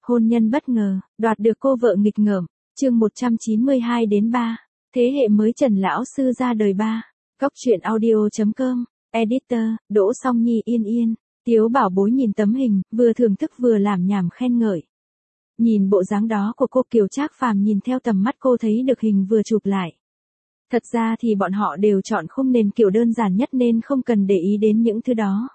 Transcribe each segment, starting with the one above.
Hôn nhân bất ngờ, đoạt được cô vợ nghịch ngợm, chương 192-3, thế hệ mới Trần lão sư ra đời 3. Góc truyện audio.com, editor, Đỗ Song Nhi Yên Yên, Tiếu Bảo Bối nhìn tấm hình, vừa thưởng thức vừa làm nhảm khen ngợi. Nhìn bộ dáng đó của cô, Kiều Trác Phàm nhìn theo tầm mắt cô thấy được hình vừa chụp lại. Thật ra thì bọn họ đều chọn khung nền kiểu đơn giản nhất nên không cần để ý đến những thứ đó.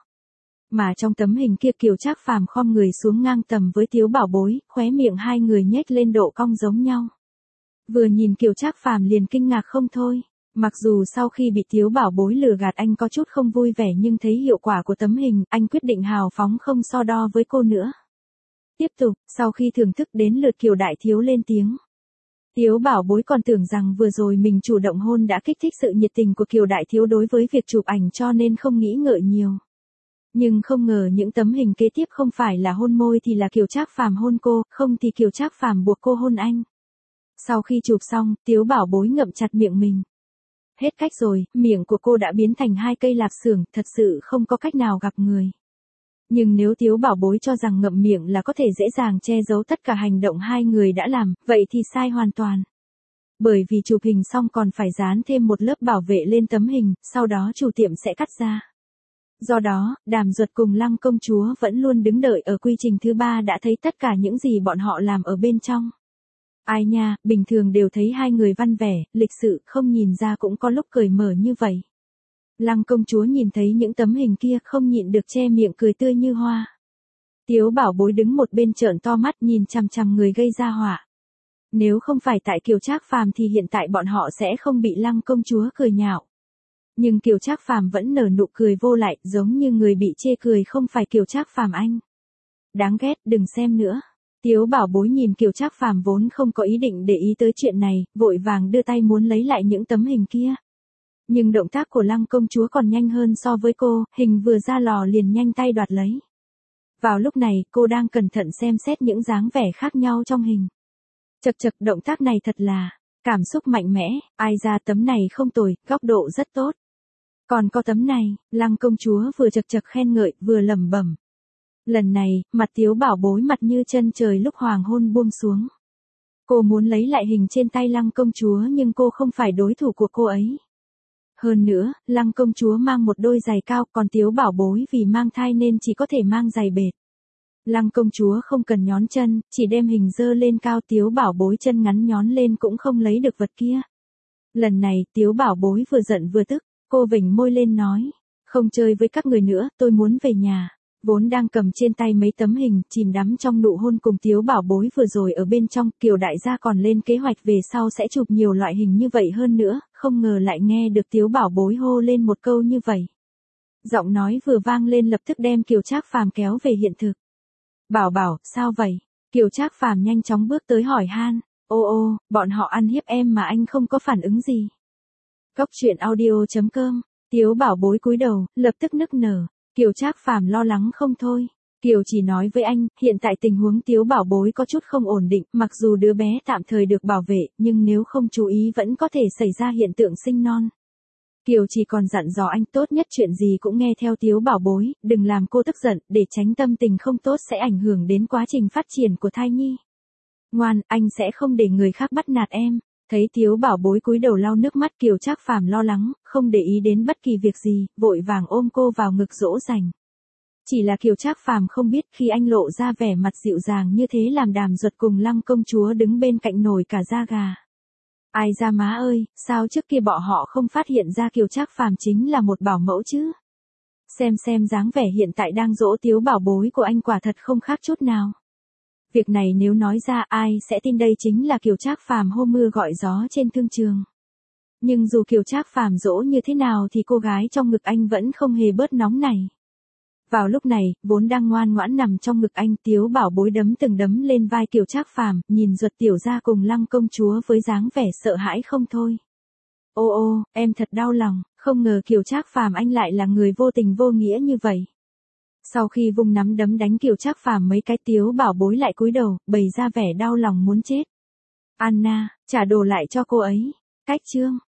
Mà trong tấm hình kia Kiều Trác Phàm khom người xuống ngang tầm với Tiếu Bảo Bối, khóe miệng hai người nhếch lên độ cong giống nhau. Vừa nhìn Kiều Trác Phàm liền kinh ngạc không thôi. Mặc dù sau khi bị Tiếu Bảo Bối lừa gạt anh có chút không vui vẻ nhưng thấy hiệu quả của tấm hình, anh quyết định hào phóng không so đo với cô nữa. Tiếp tục, sau khi thưởng thức đến lượt Kiều Đại Thiếu lên tiếng. Tiếu Bảo Bối còn tưởng rằng vừa rồi mình chủ động hôn đã kích thích sự nhiệt tình của Kiều Đại Thiếu đối với việc chụp ảnh cho nên không nghĩ ngợi nhiều. Nhưng không ngờ những tấm hình kế tiếp không phải là hôn môi thì là Kiều Trác Phàm hôn cô, không thì Kiều Trác Phàm buộc cô hôn anh. Sau khi chụp xong, Tiếu Bảo Bối ngậm chặt miệng mình. Hết cách rồi, miệng của cô đã biến thành hai cây lạp xưởng, thật sự không có cách nào gặp người. Nhưng nếu Tiếu Bảo Bối cho rằng ngậm miệng là có thể dễ dàng che giấu tất cả hành động hai người đã làm, vậy thì sai hoàn toàn. Bởi vì chụp hình xong còn phải dán thêm một lớp bảo vệ lên tấm hình, sau đó chủ tiệm sẽ cắt ra. Do đó, Đàm Duật cùng Lăng công chúa vẫn luôn đứng đợi ở quy trình thứ 3 đã thấy tất cả những gì bọn họ làm ở bên trong. Ai nha, bình thường đều thấy hai người văn vẻ, lịch sự, không nhìn ra cũng có lúc cởi mở như vậy. Lăng công chúa nhìn thấy những tấm hình kia không nhịn được che miệng cười tươi như hoa. Tiếu Bảo Bối đứng một bên trợn to mắt nhìn chằm chằm người gây ra họa. Nếu không phải tại Kiều Trác Phàm thì hiện tại bọn họ sẽ không bị Lăng công chúa cười nhạo. Nhưng Kiều Trác Phàm vẫn nở nụ cười vô lại, giống như người bị chê cười không phải Kiều Trác Phàm anh. Đáng ghét, đừng xem nữa. Tiếu Bảo Bối nhìn Kiều Trác Phàm vốn không có ý định để ý tới chuyện này, vội vàng đưa tay muốn lấy lại những tấm hình kia. Nhưng động tác của Lăng công chúa còn nhanh hơn so với cô, hình vừa ra lò liền nhanh tay đoạt lấy. Vào lúc này, cô đang cẩn thận xem xét những dáng vẻ khác nhau trong hình. Chật chật, động tác này thật là cảm xúc mạnh mẽ, ai ra tấm này không tồi, góc độ rất tốt. Còn có tấm này, Lăng công chúa vừa chật chật khen ngợi, vừa lẩm bẩm. Lần này, mặt Tiếu Bảo Bối mặt như chân trời lúc hoàng hôn buông xuống. Cô muốn lấy lại hình trên tay Lăng công chúa nhưng cô không phải đối thủ của cô ấy. Hơn nữa, Lăng công chúa mang một đôi giày cao, còn Tiếu Bảo Bối vì mang thai nên chỉ có thể mang giày bệt. Lăng công chúa không cần nhón chân, chỉ đem hình dơ lên cao, Tiếu Bảo Bối chân ngắn nhón lên cũng không lấy được vật kia. Lần này, Tiếu Bảo Bối vừa giận vừa tức, cô vểnh môi lên nói, không chơi với các người nữa, tôi muốn về nhà. Vốn đang cầm trên tay mấy tấm hình, chìm đắm trong nụ hôn cùng Tiếu Bảo Bối vừa rồi ở bên trong, Kiều đại gia còn lên kế hoạch về sau sẽ chụp nhiều loại hình như vậy hơn nữa, không ngờ lại nghe được Tiếu Bảo Bối hô lên một câu như vậy. Giọng nói vừa vang lên lập tức đem Kiều Trác Phàm kéo về hiện thực. Bảo Bảo, sao vậy? Kiều Trác Phàm nhanh chóng bước tới hỏi han, ô, bọn họ ăn hiếp em mà anh không có phản ứng gì. Góc truyện audio.com, Tiếu Bảo Bối cúi đầu, lập tức nức nở. Kiều Trác Phàm lo lắng không thôi. Kiều chỉ nói với anh, hiện tại tình huống Tiếu Bảo Bối có chút không ổn định, mặc dù đứa bé tạm thời được bảo vệ, nhưng nếu không chú ý vẫn có thể xảy ra hiện tượng sinh non. Kiều chỉ còn dặn dò anh tốt nhất chuyện gì cũng nghe theo Tiếu Bảo Bối, đừng làm cô tức giận, để tránh tâm tình không tốt sẽ ảnh hưởng đến quá trình phát triển của thai nhi. Ngoan, anh sẽ không để người khác bắt nạt em. Thấy Tiếu Bảo Bối cúi đầu lau nước mắt, Kiều Trác Phàm lo lắng, không để ý đến bất kỳ việc gì, vội vàng ôm cô vào ngực dỗ dành. Chỉ là Kiều Trác Phàm không biết khi anh lộ ra vẻ mặt dịu dàng như thế làm Đàm Duật cùng Lăng công chúa đứng bên cạnh nổi cả da gà. Ai ra má ơi, sao trước kia bọn họ không phát hiện ra Kiều Trác Phàm chính là một bảo mẫu chứ? Xem dáng vẻ hiện tại đang dỗ Tiếu Bảo Bối của anh quả thật không khác chút nào. Việc này nếu nói ra ai sẽ tin đây chính là Kiều Trác Phàm hô mưa gọi gió trên thương trường. Nhưng dù Kiều Trác Phàm dỗ như thế nào thì cô gái trong ngực anh vẫn không hề bớt nóng này. Vào lúc này, vốn đang ngoan ngoãn nằm trong ngực anh, Tiếu Bảo Bối đấm từng đấm lên vai Kiều Trác Phàm, nhìn Duật tiểu gia cùng Lăng công chúa với dáng vẻ sợ hãi không thôi. Ô, em thật đau lòng, không ngờ Kiều Trác Phàm anh lại là người vô tình vô nghĩa như vậy. Sau khi vung nắm đấm đánh Kiều Trác Phàm mấy cái, Tiếu Bảo Bối lại cúi đầu, bày ra vẻ đau lòng muốn chết. Anna, trả đồ lại cho cô ấy. Cách chương